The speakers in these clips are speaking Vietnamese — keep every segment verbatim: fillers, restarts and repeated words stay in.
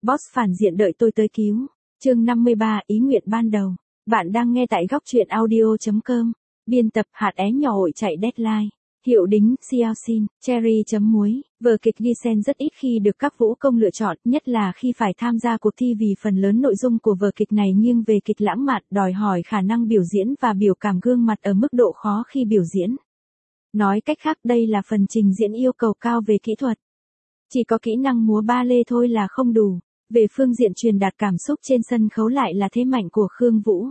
Boss phản diện đợi tôi tới cứu. Chương năm mươi ba, ý nguyện ban đầu. Bạn đang nghe tại góc truyện audio chấm com. Biên tập hạt é nhỏ hội chạy deadline. Hiệu đính, Xiao Xin, Cherry chấm muối. Vở kịch Gisen rất ít khi được các vũ công lựa chọn, nhất là khi phải tham gia cuộc thi vì phần lớn nội dung của vở kịch này nghiêng về kịch lãng mạn, đòi hỏi khả năng biểu diễn và biểu cảm gương mặt ở mức độ khó khi biểu diễn. Nói cách khác, đây là phần trình diễn yêu cầu cao về kỹ thuật. Chỉ có kỹ năng múa ba lê thôi là không đủ. Về phương diện truyền đạt cảm xúc trên sân khấu lại là thế mạnh của Khương Vũ.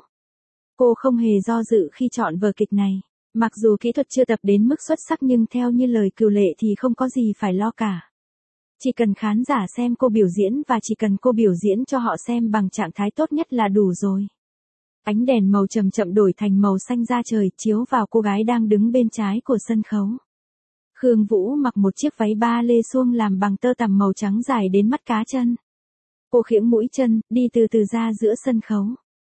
Cô không hề do dự khi chọn vở kịch này. Mặc dù kỹ thuật chưa tập đến mức xuất sắc nhưng theo như lời Cửu Lệ thì không có gì phải lo cả. Chỉ cần khán giả xem cô biểu diễn và chỉ cần cô biểu diễn cho họ xem bằng trạng thái tốt nhất là đủ rồi. Ánh đèn màu chậm chậm đổi thành màu xanh da trời chiếu vào cô gái đang đứng bên trái của sân khấu. Khương Vũ mặc một chiếc váy ba lê suông làm bằng tơ tằm màu trắng dài đến mắt cá chân. Cô khiễng mũi chân, đi từ từ ra giữa sân khấu.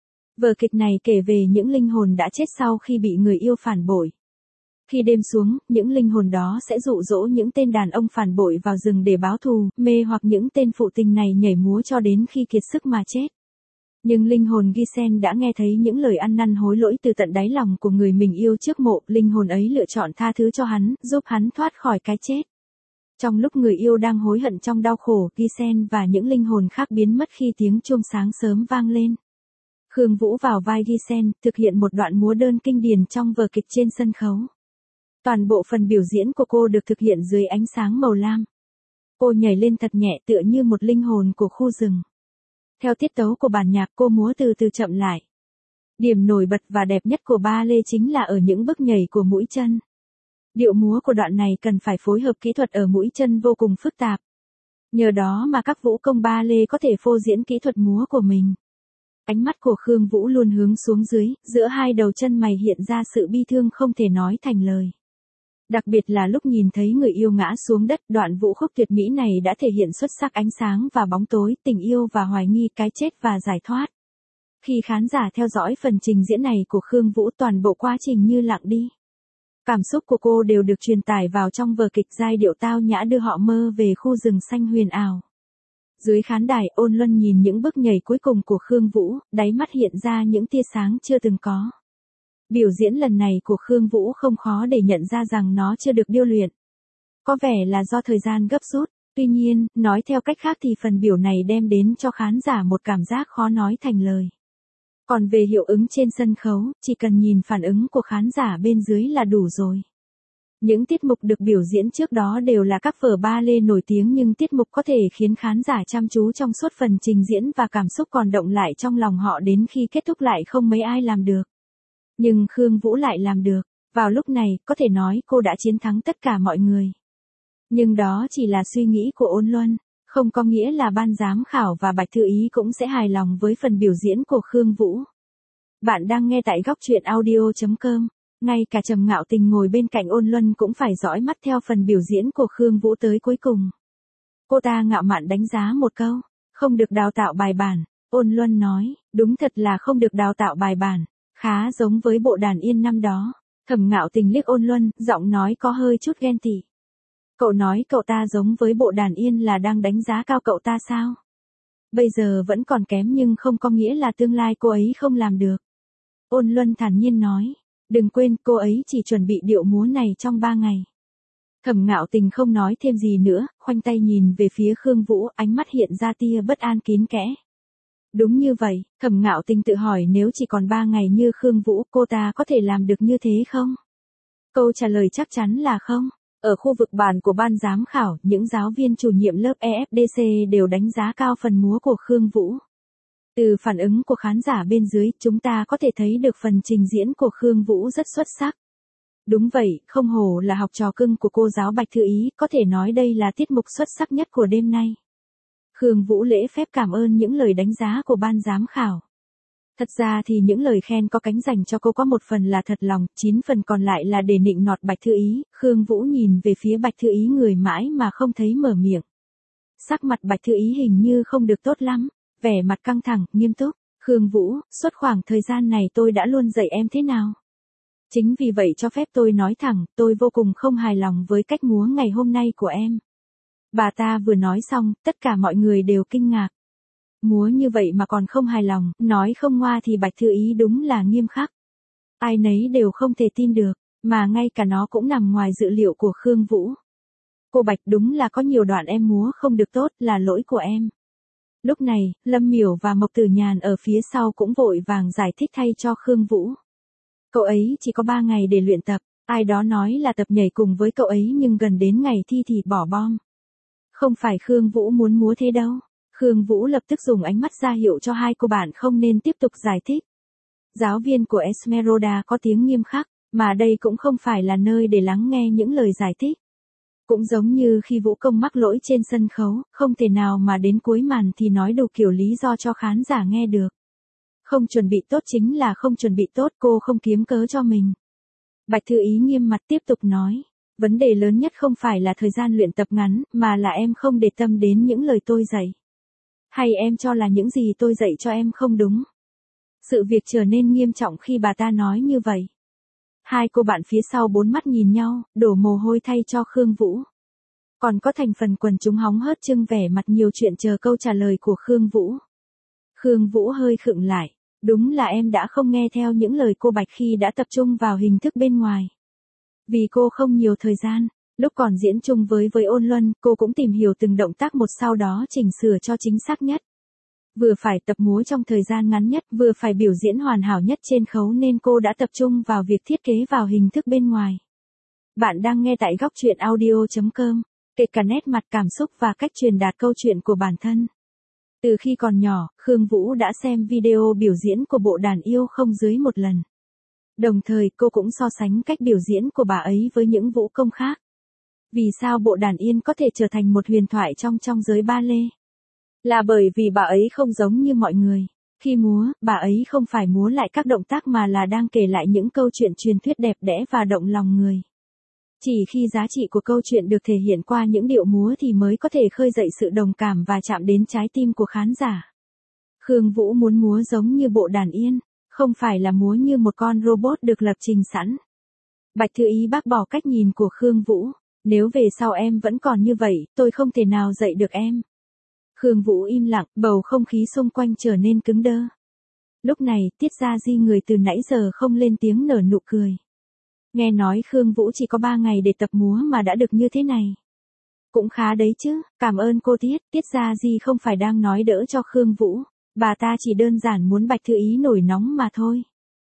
Vở kịch này kể về những linh hồn đã chết sau khi bị người yêu phản bội. Khi đêm xuống, những linh hồn đó sẽ dụ dỗ những tên đàn ông phản bội vào rừng để báo thù, mê hoặc những tên phụ tình này nhảy múa cho đến khi kiệt sức mà chết. Nhưng linh hồn Gisen đã nghe thấy những lời ăn năn hối lỗi từ tận đáy lòng của người mình yêu trước mộ, linh hồn ấy lựa chọn tha thứ cho hắn, giúp hắn thoát khỏi cái chết. Trong lúc người yêu đang hối hận trong đau khổ, Gisen và những linh hồn khác biến mất khi tiếng chuông sáng sớm vang lên. Khương Vũ vào vai Gisen, thực hiện một đoạn múa đơn kinh điển trong vở kịch trên sân khấu. Toàn bộ phần biểu diễn của cô được thực hiện dưới ánh sáng màu lam. Cô nhảy lên thật nhẹ tựa như một linh hồn của khu rừng. Theo tiết tấu của bản nhạc cô múa từ từ chậm lại. Điểm nổi bật và đẹp nhất của ba lê chính là ở những bước nhảy của mũi chân. Điệu múa của đoạn này cần phải phối hợp kỹ thuật ở mũi chân vô cùng phức tạp. Nhờ đó mà các vũ công ba lê có thể phô diễn kỹ thuật múa của mình. Ánh mắt của Khương Vũ luôn hướng xuống dưới, giữa hai đầu chân mày hiện ra sự bi thương không thể nói thành lời. Đặc biệt là lúc nhìn thấy người yêu ngã xuống đất, đoạn vũ khúc tuyệt mỹ này đã thể hiện xuất sắc ánh sáng và bóng tối, tình yêu và hoài nghi, cái chết và giải thoát. Khi khán giả theo dõi phần trình diễn này của Khương Vũ, toàn bộ quá trình như lặng đi. Cảm xúc của cô đều được truyền tải vào trong vở kịch, giai điệu tao nhã đưa họ mơ về khu rừng xanh huyền ảo. Dưới khán đài, Ôn Luân nhìn những bước nhảy cuối cùng của Khương Vũ, đáy mắt hiện ra những tia sáng chưa từng có. Biểu diễn lần này của Khương Vũ không khó để nhận ra rằng nó chưa được điêu luyện. Có vẻ là do thời gian gấp rút, tuy nhiên, nói theo cách khác thì phần biểu này đem đến cho khán giả một cảm giác khó nói thành lời. Còn về hiệu ứng trên sân khấu, chỉ cần nhìn phản ứng của khán giả bên dưới là đủ rồi. Những tiết mục được biểu diễn trước đó đều là các vở ba lê nổi tiếng nhưng tiết mục có thể khiến khán giả chăm chú trong suốt phần trình diễn và cảm xúc còn động lại trong lòng họ đến khi kết thúc lại không mấy ai làm được. Nhưng Khương Vũ lại làm được. Vào lúc này, có thể nói cô đã chiến thắng tất cả mọi người. Nhưng đó chỉ là suy nghĩ của Ôn Luân, không có nghĩa là ban giám khảo và Bạch Thư Ý cũng sẽ hài lòng với phần biểu diễn của Khương Vũ. Bạn đang nghe tại góc truyện audio chấm com. Ngay cả Trầm Ngạo Tình ngồi bên cạnh Ôn Luân cũng phải dõi mắt theo phần biểu diễn của Khương Vũ tới cuối cùng. Cô ta ngạo mạn đánh giá một câu, không được đào tạo bài bản. Ôn Luân nói, đúng thật là không được đào tạo bài bản, khá giống với bộ đàn yên năm đó. Thẩm Ngạo Tình liếc Ôn Luân, giọng nói có hơi chút ghen tị. Cậu nói cậu ta giống với bộ đàn yên là đang đánh giá cao cậu ta sao? Bây giờ vẫn còn kém nhưng không có nghĩa là tương lai cô ấy không làm được. Ôn Luân thản nhiên nói. Đừng quên, cô ấy chỉ chuẩn bị điệu múa này trong ba ngày. Thẩm Ngạo Tình không nói thêm gì nữa, khoanh tay nhìn về phía Khương Vũ, ánh mắt hiện ra tia bất an kín kẽ. Đúng như vậy, Thẩm Ngạo Tình tự hỏi nếu chỉ còn ba ngày như Khương Vũ, cô ta có thể làm được như thế không? Câu trả lời chắc chắn là không. Ở khu vực bàn của ban giám khảo, những giáo viên chủ nhiệm lớp e ép đê xê đều đánh giá cao phần múa của Khương Vũ. Từ phản ứng của khán giả bên dưới, chúng ta có thể thấy được phần trình diễn của Khương Vũ rất xuất sắc. Đúng vậy, không hổ là học trò cưng của cô giáo Bạch Thư Ý, có thể nói đây là tiết mục xuất sắc nhất của đêm nay. Khương Vũ lễ phép cảm ơn những lời đánh giá của ban giám khảo. Thật ra thì những lời khen có cánh dành cho cô có một phần là thật lòng, chín phần còn lại là để nịnh nọt Bạch Thư Ý. Khương Vũ nhìn về phía Bạch Thư Ý người mãi mà không thấy mở miệng. Sắc mặt Bạch Thư Ý hình như không được tốt lắm. Vẻ mặt căng thẳng, nghiêm túc. Khương Vũ, suốt khoảng thời gian này tôi đã luôn dạy em thế nào? Chính vì vậy cho phép tôi nói thẳng, tôi vô cùng không hài lòng với cách múa ngày hôm nay của em. Bà ta vừa nói xong, tất cả mọi người đều kinh ngạc. Múa như vậy mà còn không hài lòng, nói không ngoa thì Bạch Thư Ý đúng là nghiêm khắc. Ai nấy đều không thể tin được, mà ngay cả nó cũng nằm ngoài dự liệu của Khương Vũ. Cô Bạch, đúng là có nhiều đoạn em múa không được tốt, là lỗi của em. Lúc này, Lâm Miểu và Mộc Tử Nhàn ở phía sau cũng vội vàng giải thích thay cho Khương Vũ. Cậu ấy chỉ có ba ngày để luyện tập, ai đó nói là tập nhảy cùng với cậu ấy nhưng gần đến ngày thi thì bỏ bom. Không phải Khương Vũ muốn múa thế đâu. Khương Vũ lập tức dùng ánh mắt ra hiệu cho hai cô bạn không nên tiếp tục giải thích. Giáo viên của Esmeralda có tiếng nghiêm khắc, mà đây cũng không phải là nơi để lắng nghe những lời giải thích. Cũng giống như khi Vũ Công mắc lỗi trên sân khấu, không thể nào mà đến cuối màn thì nói đủ kiểu lý do cho khán giả nghe được. Không chuẩn bị tốt chính là không chuẩn bị tốt, cô không kiếm cớ cho mình. Bạch Thư Ý nghiêm mặt tiếp tục nói. Vấn đề lớn nhất không phải là thời gian luyện tập ngắn, mà là em không để tâm đến những lời tôi dạy. Hay em cho là những gì tôi dạy cho em không đúng. Sự việc trở nên nghiêm trọng khi bà ta nói như vậy. Hai cô bạn phía sau bốn mắt nhìn nhau, đổ mồ hôi thay cho Khương Vũ. Còn có thành phần quần chúng hóng hớt trưng vẻ mặt nhiều chuyện chờ câu trả lời của Khương Vũ. Khương Vũ hơi khựng lại. Đúng là em đã không nghe theo những lời cô Bạch khi đã tập trung vào hình thức bên ngoài. Vì cô không nhiều thời gian, lúc còn diễn chung với với Ôn Luân, cô cũng tìm hiểu từng động tác một sau đó chỉnh sửa cho chính xác nhất. Vừa phải tập múa trong thời gian ngắn nhất, vừa phải biểu diễn hoàn hảo nhất trên khấu nên cô đã tập trung vào việc thiết kế vào hình thức bên ngoài. Bạn đang nghe tại góc truyện audio chấm com, kể cả nét mặt cảm xúc và cách truyền đạt câu chuyện của bản thân. Từ khi còn nhỏ, Khương Vũ đã xem video biểu diễn của bộ đàn yêu không dưới một lần. Đồng thời cô cũng so sánh cách biểu diễn của bà ấy với những vũ công khác. Vì sao bộ đàn yên có thể trở thành một huyền thoại trong trong giới ba lê? Là bởi vì bà ấy không giống như mọi người. Khi múa, bà ấy không phải múa lại các động tác mà là đang kể lại những câu chuyện truyền thuyết đẹp đẽ và động lòng người. Chỉ khi giá trị của câu chuyện được thể hiện qua những điệu múa thì mới có thể khơi dậy sự đồng cảm và chạm đến trái tim của khán giả. Khương Vũ muốn múa giống như bộ đàn yên, không phải là múa như một con robot được lập trình sẵn. Bạch Thư Ý bác bỏ cách nhìn của Khương Vũ. Nếu về sau em vẫn còn như vậy, tôi không thể nào dạy được em. Khương Vũ im lặng, bầu không khí xung quanh trở nên cứng đơ. Lúc này, Tiết Gia Di người từ nãy giờ không lên tiếng nở nụ cười. Nghe nói Khương Vũ chỉ có ba ngày để tập múa mà đã được như thế này. Cũng khá đấy chứ, cảm ơn cô Tiết. Tiết Gia Di không phải đang nói đỡ cho Khương Vũ. Bà ta chỉ đơn giản muốn Bạch Thư Ý nổi nóng mà thôi.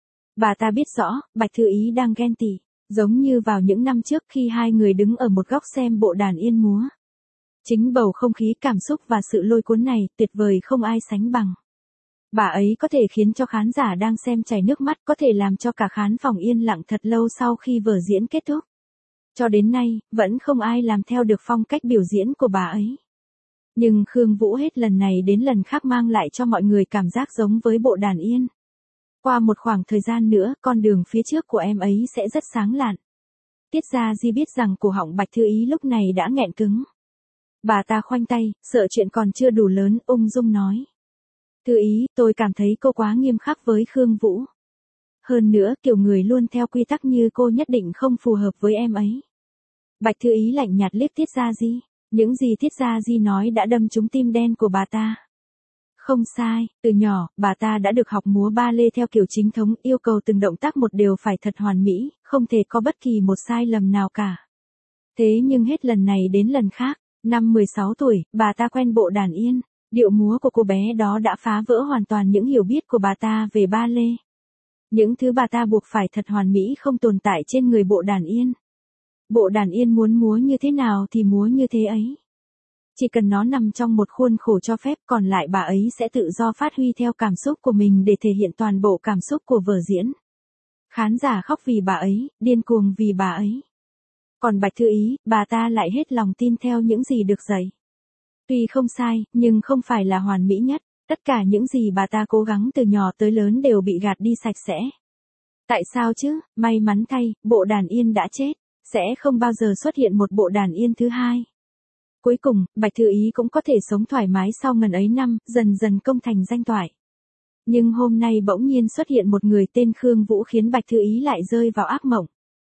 Bà ta biết rõ, Bạch Thư Ý đang ghen tị, giống như vào những năm trước khi hai người đứng ở một góc xem bộ đàn yên múa. Chính bầu không khí cảm xúc và sự lôi cuốn này tuyệt vời không ai sánh bằng. Bà ấy có thể khiến cho khán giả đang xem chảy nước mắt, có thể làm cho cả khán phòng yên lặng thật lâu sau khi vở diễn kết thúc. Cho đến nay, vẫn không ai làm theo được phong cách biểu diễn của bà ấy. Nhưng Khương Vũ hết lần này đến lần khác mang lại cho mọi người cảm giác giống với bộ đàn yên. Qua một khoảng thời gian nữa, con đường phía trước của em ấy sẽ rất sáng lạn. Tiết Gia Di biết rằng cổ họng Bạch Thư Ý lúc này đã nghẹn cứng. Bà ta khoanh tay, sợ chuyện còn chưa đủ lớn, ung dung nói. Thư Ý, tôi cảm thấy cô quá nghiêm khắc với Khương Vũ. Hơn nữa, kiểu người luôn theo quy tắc như cô nhất định không phù hợp với em ấy. Bạch Thư Ý lạnh nhạt liếc Tiết Gia Di. Những gì Tiết Gia Di nói đã đâm trúng tim đen của bà ta. Không sai, từ nhỏ, bà ta đã được học múa ba lê theo kiểu chính thống, yêu cầu từng động tác một đều phải thật hoàn mỹ, không thể có bất kỳ một sai lầm nào cả. Thế nhưng hết lần này đến lần khác, năm mười sáu tuổi, bà ta quen bộ đàn yên, điệu múa của cô bé đó đã phá vỡ hoàn toàn những hiểu biết của bà ta về ba lê. Những thứ bà ta buộc phải thật hoàn mỹ không tồn tại trên người bộ đàn yên. Bộ đàn yên muốn múa như thế nào thì múa như thế ấy. Chỉ cần nó nằm trong một khuôn khổ cho phép, còn lại bà ấy sẽ tự do phát huy theo cảm xúc của mình để thể hiện toàn bộ cảm xúc của vở diễn. Khán giả khóc vì bà ấy, điên cuồng vì bà ấy. Còn Bạch Thư Ý, bà ta lại hết lòng tin theo những gì được dạy. Tuy không sai, nhưng không phải là hoàn mỹ nhất. Tất cả những gì bà ta cố gắng từ nhỏ tới lớn đều bị gạt đi sạch sẽ. Tại sao chứ? May mắn thay, bộ đàn yên đã chết. Sẽ không bao giờ xuất hiện một bộ đàn yên thứ hai. Cuối cùng, Bạch Thư Ý cũng có thể sống thoải mái sau ngần ấy năm, dần dần công thành danh toại. Nhưng hôm nay bỗng nhiên xuất hiện một người tên Khương Vũ khiến Bạch Thư Ý lại rơi vào ác mộng.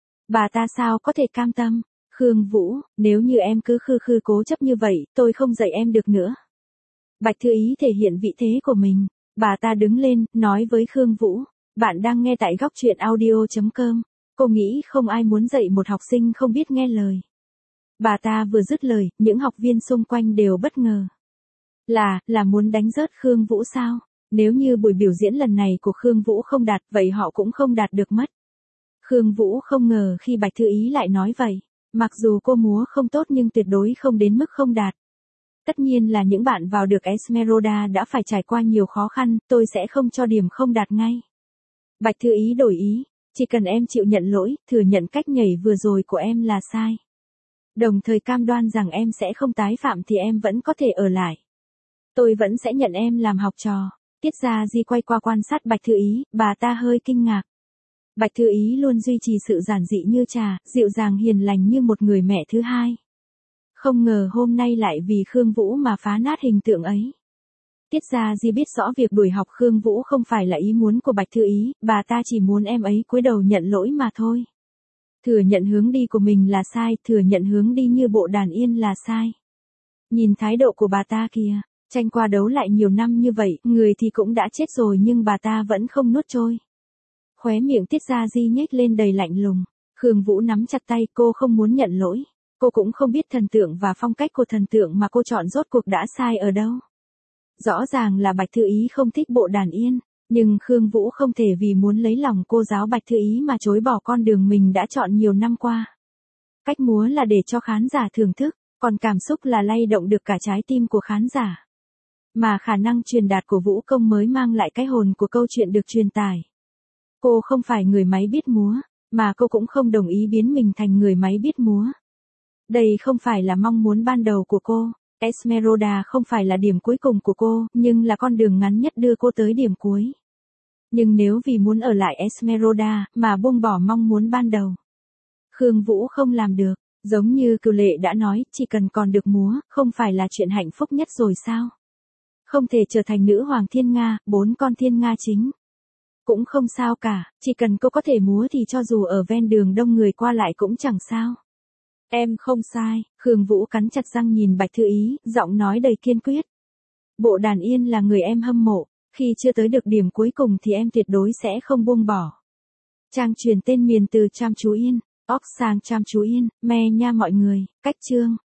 Bà ta sao có thể cam tâm? Khương Vũ, nếu như em cứ khư khư cố chấp như vậy, tôi không dạy em được nữa. Bạch Thư Ý thể hiện vị thế của mình. Bà ta đứng lên, nói với Khương Vũ. Bạn đang nghe tại góc truyện audio.com. Cô nghĩ không ai muốn dạy một học sinh không biết nghe lời. Bà ta vừa dứt lời, những học viên xung quanh đều bất ngờ. Là, là muốn đánh rớt Khương Vũ sao? Nếu như buổi biểu diễn lần này của Khương Vũ không đạt, vậy họ cũng không đạt được mất. Khương Vũ không ngờ khi Bạch Thư Ý lại nói vậy. Mặc dù cô múa không tốt nhưng tuyệt đối không đến mức không đạt. Tất nhiên là những bạn vào được Esmeralda đã phải trải qua nhiều khó khăn, tôi sẽ không cho điểm không đạt ngay. Bạch Thư Ý đổi ý, chỉ cần em chịu nhận lỗi, thừa nhận cách nhảy vừa rồi của em là sai. Đồng thời cam đoan rằng em sẽ không tái phạm thì em vẫn có thể ở lại. Tôi vẫn sẽ nhận em làm học trò. Tiết Gia Di quay qua quan sát Bạch Thư Ý, bà ta hơi kinh ngạc. Bạch Thư Ý luôn duy trì sự giản dị như trà, dịu dàng hiền lành như một người mẹ thứ hai. Không ngờ hôm nay lại vì Khương Vũ mà phá nát hình tượng ấy. Tiết Gia Di biết rõ việc đuổi học Khương Vũ không phải là ý muốn của Bạch Thư Ý, bà ta chỉ muốn em ấy cúi đầu nhận lỗi mà thôi. Thừa nhận hướng đi của mình là sai, thừa nhận hướng đi như bộ đàn yên là sai. Nhìn thái độ của bà ta kìa, tranh qua đấu lại nhiều năm như vậy, người thì cũng đã chết rồi nhưng bà ta vẫn không nuốt trôi. Khóe miệng Tiết Gia Di nhếch lên đầy lạnh lùng. Khương Vũ nắm chặt tay, cô không muốn nhận lỗi. Cô cũng không biết thần tượng và phong cách của thần tượng mà cô chọn rốt cuộc đã sai ở đâu. Rõ ràng là Bạch Thư Ý không thích bộ đàn yên, nhưng Khương Vũ không thể vì muốn lấy lòng cô giáo Bạch Thư Ý mà chối bỏ con đường mình đã chọn nhiều năm qua. Cách múa là để cho khán giả thưởng thức, còn cảm xúc là lay động được cả trái tim của khán giả. Mà khả năng truyền đạt của Vũ Công mới mang lại cái hồn của câu chuyện được truyền tải. Cô không phải người máy biết múa, mà cô cũng không đồng ý biến mình thành người máy biết múa. Đây không phải là mong muốn ban đầu của cô. Esmeralda không phải là điểm cuối cùng của cô, nhưng là con đường ngắn nhất đưa cô tới điểm cuối. Nhưng nếu vì muốn ở lại Esmeralda, mà buông bỏ mong muốn ban đầu, Khương Vũ không làm được. Giống như Cửu Lệ đã nói, chỉ cần còn được múa, không phải là chuyện hạnh phúc nhất rồi sao? Không thể trở thành nữ hoàng thiên nga, bốn con thiên nga chính. Cũng không sao cả, chỉ cần cô có thể múa thì cho dù ở ven đường đông người qua lại cũng chẳng sao. Em không sai, Khương Vũ cắn chặt răng nhìn Bạch Thư Ý, giọng nói đầy kiên quyết. Bộ đàn yên là người em hâm mộ, khi chưa tới được điểm cuối cùng thì em tuyệt đối sẽ không buông bỏ. Trang truyền tên miền từ Cham Chú Yên, óc sang Cham Chú Yên, me nha mọi người, cách chương.